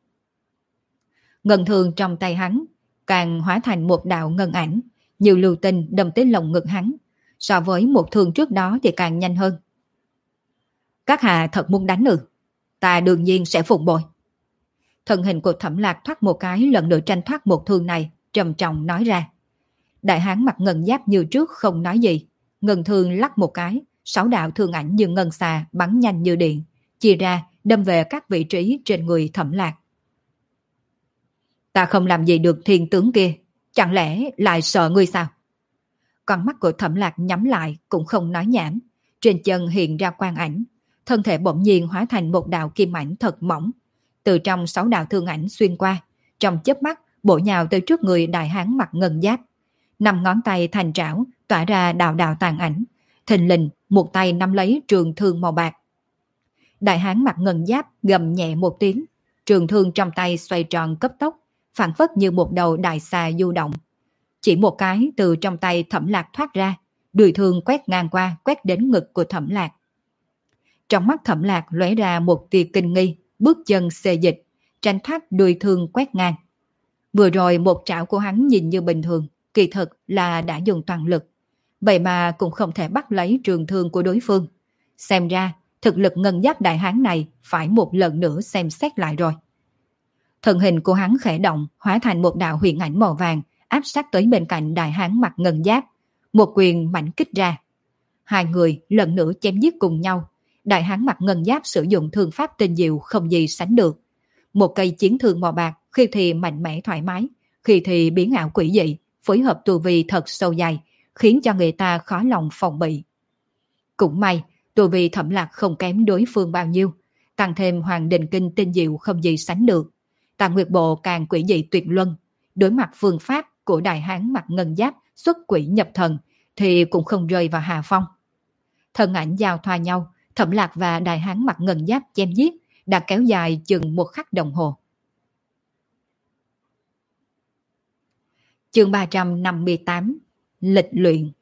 Ngân thương trong tay hắn càng hóa thành một đạo ngân ảnh, như lưu tinh đâm tới lồng ngực hắn. So với một thương trước đó thì càng nhanh hơn. Các hạ thật muốn đánh ư? Ta đương nhiên sẽ phụng bồi. Thân hình của Thẩm Lạc thoát một cái, lần nữa tranh thoát một thương này, trầm trọng nói ra. Đại hán mặc ngân giáp như trước không nói gì. Ngân thương lắc một cái, 6 đạo thương ảnh như ngân xà bắn nhanh như điện, chia ra đâm về các vị trí trên người Thẩm Lạc. Ta không làm gì được thiên tướng kia, chẳng lẽ lại sợ ngươi sao? Con mắt của Thẩm Lạc nhắm lại cũng không nói nhảm, trên chân hiện ra quang ảnh, thân thể bỗng nhiên hóa thành một đạo kim ảnh thật mỏng, từ trong 6 đạo thương ảnh xuyên qua, trong chớp mắt bổ nhào tới trước người đại hán mặc ngân giáp. 5 ngón tay thành trảo tỏa ra đạo đạo tàn ảnh, thình lình một tay nắm lấy trường thương màu bạc. Đại hán mặc ngân giáp gầm nhẹ một tiếng, trường thương trong tay xoay tròn cấp tốc, phảng phất như một đầu đại xà du động. Chỉ một cái từ trong tay Thẩm Lạc thoát ra, đùi thương quét ngang qua, quét đến ngực của Thẩm Lạc. Trong mắt Thẩm Lạc lóe ra một tia kinh nghi, bước chân xê dịch, tránh thoát đùi thương quét ngang. Vừa rồi một trảo của hắn nhìn như bình thường, kỳ thực là đã dùng toàn lực, vậy mà cũng không thể bắt lấy trường thương của đối phương. Xem ra, thực lực ngân giáp đại hán này phải một lần nữa xem xét lại rồi. Thân hình của hắn khẽ động, hóa thành một đạo huyền ảnh màu vàng, áp sát tới bên cạnh đại hán mặc ngân giáp, một quyền mạnh kích ra. Hai người lần nữa chém giết cùng nhau. Đại hán mặc ngân giáp sử dụng thương pháp tinh diệu không gì sánh được. Một cây chiến thương màu bạc, khi thì mạnh mẽ thoải mái, khi thì biến ảo quỷ dị, phối hợp tu vi thật sâu dày, khiến cho người ta khó lòng phòng bị. Cũng may, tu vi Thẩm Lạc không kém đối phương bao nhiêu, tăng thêm Hoàng Đình Kinh tinh diệu không gì sánh được. Tà Nguyệt Bộ càng quỷ dị tuyệt luân, đối mặt phương pháp của đại hán mặc ngân giáp xuất quỷ nhập thần thì cũng không rơi vào hạ phong. Thân ảnh giao thoa nhau, Thẩm Lạc và đại hán mặc ngân giáp chém giết đã kéo dài chừng 1 khắc đồng hồ. Chương 358 Lịch luyện.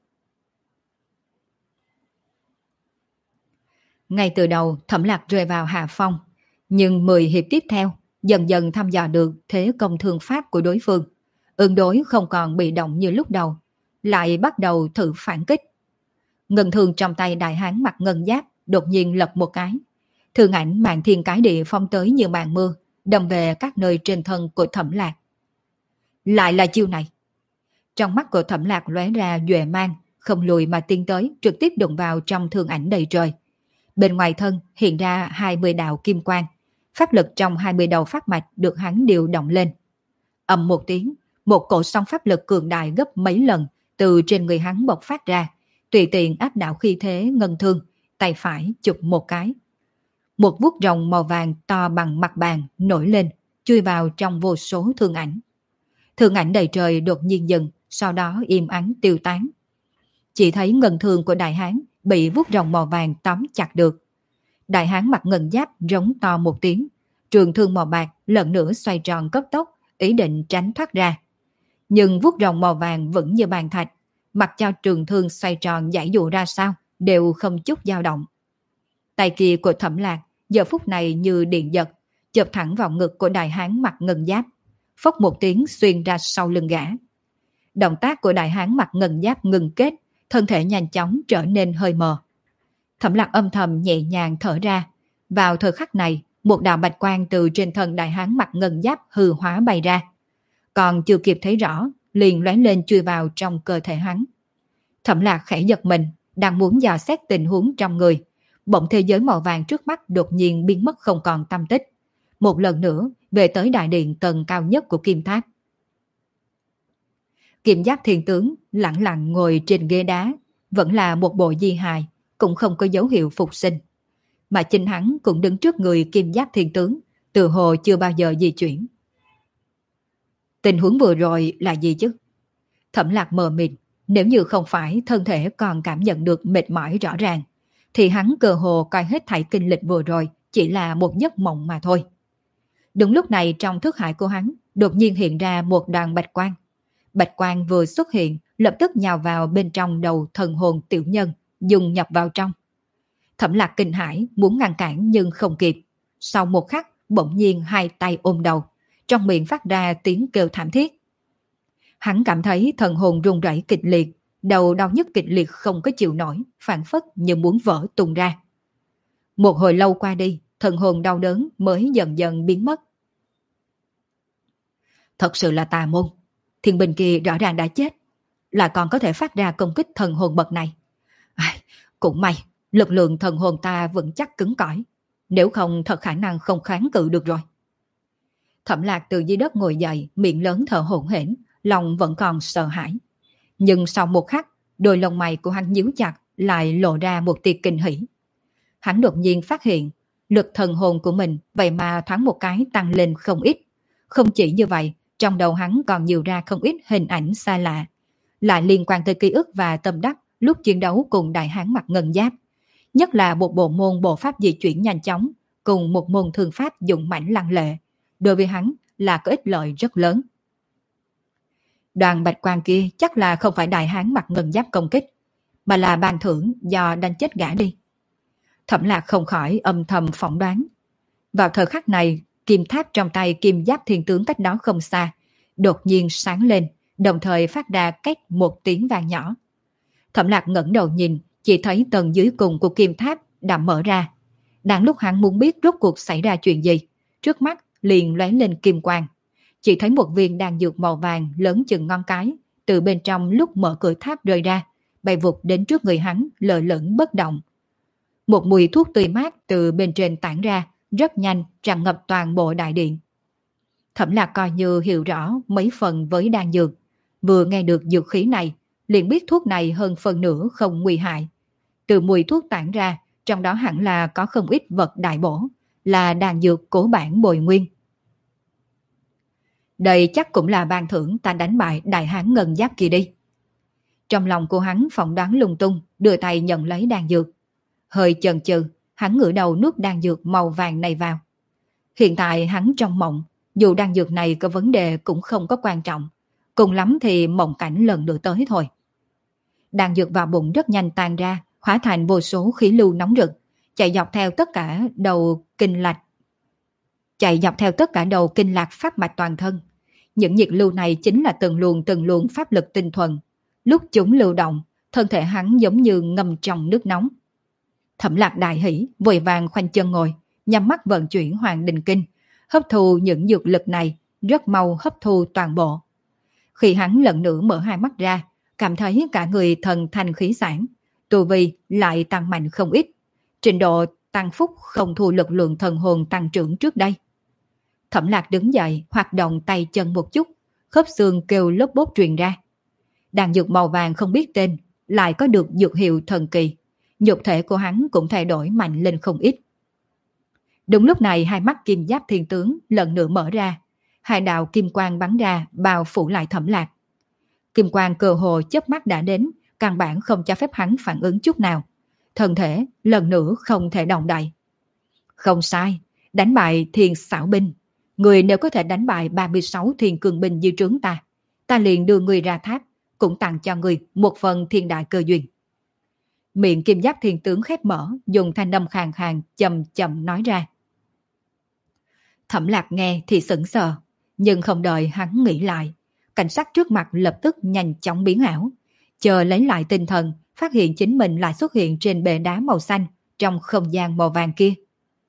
Ngay từ đầu Thẩm Lạc rơi vào hạ phong, nhưng 10 hiệp tiếp theo dần dần thăm dò được thế công thương pháp của đối phương, ứng đối không còn bị động như lúc đầu, lại bắt đầu thử phản kích. Ngân thương trong tay đại hán mặc ngân giáp đột nhiên lật một cái, thương ảnh màn thiên cái địa phong tới như màn mưa, đâm về các nơi trên thân của Thẩm Lạc. Lại là chiêu này. Trong mắt của Thẩm Lạc lóe ra duệ mang, không lùi mà tiến tới, trực tiếp đụng vào trong thương ảnh đầy trời. Bên ngoài thân hiện ra 20 đạo kim quang, pháp lực trong 20 đầu pháp mạch được hắn điều động lên. Ầm một tiếng, một cổ sóng pháp lực cường đại gấp mấy lần từ trên người hắn bộc phát ra, tùy tiện áp đảo khí thế ngân thương, tay phải chụp một cái. Một vuốt rồng màu vàng to bằng mặt bàn nổi lên, chui vào trong vô số thương ảnh. Thương ảnh đầy trời đột nhiên dừng, sau đó im ắng tiêu tán. Chỉ thấy ngân thương của đại hán bị vuốt rồng màu vàng tóm chặt được. Đại hán mặc ngân giáp rống to một tiếng, trường thương màu bạc lần nữa xoay tròn cấp tốc, ý định tránh thoát ra. Nhưng vuốt rồng màu vàng vững như bàn thạch, mặc cho trường thương xoay tròn giải dụ ra sao đều không chút dao động. Tay kia của Thẩm Lạc giờ phút này như điện giật, chộp thẳng vào ngực của đại hán mặc ngân giáp, phốc một tiếng xuyên ra sau lưng gã. Động tác của đại hán mặc ngân giáp ngừng kết, thân thể nhanh chóng trở nên hơi mờ. Thẩm Lạc âm thầm nhẹ nhàng thở ra. Vào thời khắc này, một đạo bạch quang từ trên thân đại hán mặc ngân giáp hư hóa bay ra. Còn chưa kịp thấy rõ, liền lóe lên chui vào trong cơ thể hắn. Thẩm Lạc khẽ giật mình, đang muốn dò xét tình huống trong người. Bỗng thế giới màu vàng trước mắt đột nhiên biến mất không còn tăm tích. Một lần nữa về tới đại điện tầng cao nhất của kim tháp. Kim Giáp Thiên Tướng lặng lặng ngồi trên ghế đá, vẫn là một bộ di hài, cũng không có dấu hiệu phục sinh. Mà chính hắn cũng đứng trước người Kim Giáp Thiên Tướng, từ hồ chưa bao giờ di chuyển. Tình huống vừa rồi là gì chứ? Thẩm Lạc mờ mịt, nếu như không phải thân thể còn cảm nhận được mệt mỏi rõ ràng, thì hắn cơ hồ coi hết thảy kinh lịch vừa rồi chỉ là một giấc mộng mà thôi. Đúng lúc này trong thức hải của hắn đột nhiên hiện ra một đoàn bạch quang. Bạch quang vừa xuất hiện, lập tức nhào vào bên trong đầu thần hồn tiểu nhân, dùng nhập vào trong. Thẩm Lạc kinh hãi muốn ngăn cản nhưng không kịp. Sau một khắc, bỗng nhiên hai tay ôm đầu, trong miệng phát ra tiếng kêu thảm thiết. Hắn cảm thấy thần hồn run rẩy kịch liệt, đầu đau nhức kịch liệt không có chịu nổi, phản phất như muốn vỡ tung ra. Một hồi lâu qua đi, thần hồn đau đớn mới dần dần biến mất. Thật sự là tà môn. Thiên binh kia rõ ràng đã chết, lại còn có thể phát ra công kích thần hồn bậc này. Cũng may, lực lượng thần hồn ta vững chắc cứng cỏi, nếu không thật khả năng không kháng cự được rồi. Thẩm Lạc từ dưới đất ngồi dậy, miệng lớn thở hổn hển, lòng vẫn còn sợ hãi. Nhưng sau một khắc, đôi lông mày của hắn nhíu chặt, lại lộ ra một tia kinh hỉ. Hắn đột nhiên phát hiện, lực thần hồn của mình vậy mà thoáng một cái tăng lên không ít. Không chỉ như vậy, trong đầu hắn còn nhiều ra không ít hình ảnh xa lạ, lại liên quan tới ký ức và tâm đắc lúc chiến đấu cùng đại hán mặc ngân giáp. Nhất là một bộ môn bộ pháp di chuyển nhanh chóng, cùng một môn thương pháp dũng mãnh lăng lệ. Đối với hắn là có ích lợi rất lớn. Đoàn bạch quang kia chắc là không phải đại hán mặc ngân giáp công kích, mà là ban thưởng do đánh chết gã đi. Thẩm Lạc không khỏi âm thầm phỏng đoán. Vào thời khắc này, kim tháp trong tay Kim Giáp Thiên Tướng cách đó không xa, đột nhiên sáng lên, đồng thời phát ra két một tiếng vang nhỏ. Thẩm Lạc ngẩng đầu nhìn, chỉ thấy tầng dưới cùng của kim tháp đã mở ra. Đang lúc hắn muốn biết rốt cuộc xảy ra chuyện gì, trước mắt liền lóe lên kim quang. Chỉ thấy một viên đan dược màu vàng lớn chừng ngón cái, từ bên trong lúc mở cửa tháp rơi ra, bay vụt đến trước người hắn, lờ lửng bất động. Một mùi thuốc tươi mát từ bên trên tản ra, rất nhanh tràn ngập toàn bộ đại điện. Thẩm Lạc coi như hiểu rõ mấy phần với đan dược, vừa nghe được dược khí này, liền biết thuốc này hơn phần nửa không nguy hại. Từ mùi thuốc tản ra, trong đó hẳn là có không ít vật đại bổ, là đan dược cổ bản bồi nguyên. Đây chắc cũng là ban thưởng ta đánh bại đại hán ngân giáp kia đi. Trong lòng của hắn phỏng đoán lung tung, đưa tay nhận lấy đan dược. Hơi chần chừ, hắn ngửa đầu nuốt đan dược màu vàng này vào. Hiện tại hắn trong mộng, dù đan dược này có vấn đề cũng không có quan trọng. Cùng lắm thì mộng cảnh lần nữa tới thôi. Đan dược vào bụng rất nhanh tan ra, hóa thành vô số khí lưu nóng rực, chạy dọc theo tất cả đầu kinh lạc pháp mạch toàn thân. Những nhiệt lưu này chính là từng luồng pháp lực tinh thuần. Lúc chúng lưu động, thân thể hắn giống như ngâm trong nước nóng. Thẩm Lạc đại hỉ, vội vàng khoanh chân ngồi, nhắm mắt vận chuyển Hoàng Đình Kinh, hấp thu những dược lực này, rất mau hấp thu toàn bộ. Khi hắn lần nữa mở hai mắt ra, cảm thấy cả người thần thanh khí sản, tu vi lại tăng mạnh không ít, trình độ tăng phúc không thua lực lượng thần hồn tăng trưởng trước đây. Thẩm Lạc đứng dậy, hoạt động tay chân một chút, khớp xương kêu lốp bốp truyền ra. Đan dược màu vàng không biết tên, lại có được dược hiệu thần kỳ, nhục thể của hắn cũng thay đổi mạnh lên không ít. Đúng lúc này hai mắt kim giáp thiên tướng lần nữa mở ra, hai đạo kim quang bắn ra bao phủ lại Thẩm Lạc. Kim quang cơ hồ chớp mắt đã đến, căn bản không cho phép hắn phản ứng chút nào. Thân thể lần nữa không thể động đậy. Không sai, đánh bại thiên xảo binh. Người nếu có thể đánh bại 36 thiên cường binh dưới trướng ta liền đưa người ra tháp, cũng tặng cho người một phần thiên đại cơ duyên. Miệng kim giáp thiên tướng khép mở, dùng thanh âm khàn khàn chậm chậm nói ra. Thẩm Lạc nghe thì sững sờ, nhưng không đợi hắn nghĩ lại, cảnh sắc trước mặt lập tức nhanh chóng biến ảo. Chờ lấy lại tinh thần, phát hiện chính mình lại xuất hiện trên bệ đá màu xanh trong không gian màu vàng kia.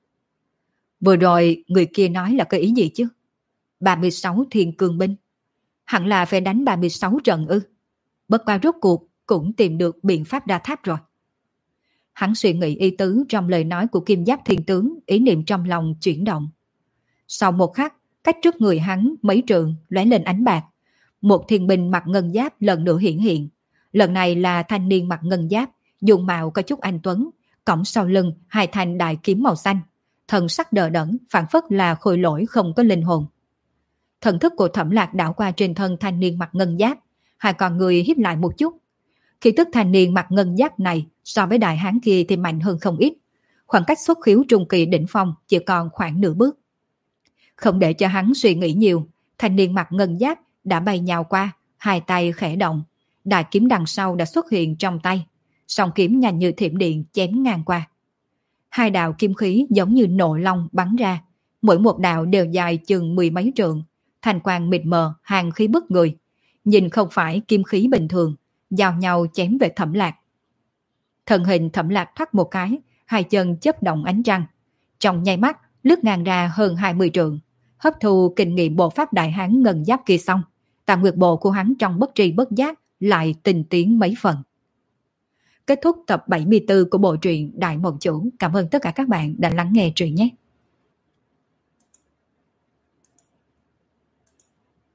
Vừa rồi người kia nói là cái ý gì chứ? 36 thiên cường binh. Hẳn là phải đánh 36 trận ư? Bất qua rốt cuộc cũng tìm được biện pháp ra tháp rồi. Hắn suy nghĩ ý tứ trong lời nói của kim giáp thiên tướng, ý niệm trong lòng chuyển động. Sau một khắc, cách trước người hắn mấy trượng lóe lên ánh bạc. Một thiên binh mặc ngân giáp lần nữa hiện. Lần này là thanh niên mặc ngân giáp, dùng mạo có chút anh tuấn, cõng sau lưng hai thanh đại kiếm màu xanh, thần sắc đờ đẫn, phảng phất là khôi lỗi không có linh hồn. Thần thức của Thẩm Lạc đảo qua trên thân thanh niên mặc ngân giáp, hai con người hít lại một chút. Khi tức thanh niên mặc ngân giáp này so với đại hán kia thì mạnh hơn không ít, khoảng cách xuất khiếu trung kỳ đỉnh phong chỉ còn khoảng nửa bước. Không để cho hắn suy nghĩ nhiều, thanh niên mặc ngân giáp đã bay nhào qua, hai tay khẽ động, đại kiếm đằng sau đã xuất hiện trong tay, song kiếm nhanh như thiểm điện chém ngang qua. Hai đạo kim khí giống như nộ long bắn ra, mỗi một đạo đều dài chừng 10 mấy trượng, thành quang mịt mờ, hàn khí bức người, nhìn không phải kim khí bình thường, giao nhau chém về Thẩm Lạc. Thân hình Thẩm Lạc thoát một cái, hai chân chớp động ánh trăng, trong nháy mắt lướt ngang ra hơn 20 trượng, hấp thu kinh nghiệm bộ pháp đại hán ngân giáp kia xong, tà nguyệt bộ của hắn trong bất tri bất giác lại tinh tiến mấy phần. Kết thúc tập 74 của bộ truyện Đại Mộng Chủ. Cảm ơn tất cả các bạn đã lắng nghe truyện nhé.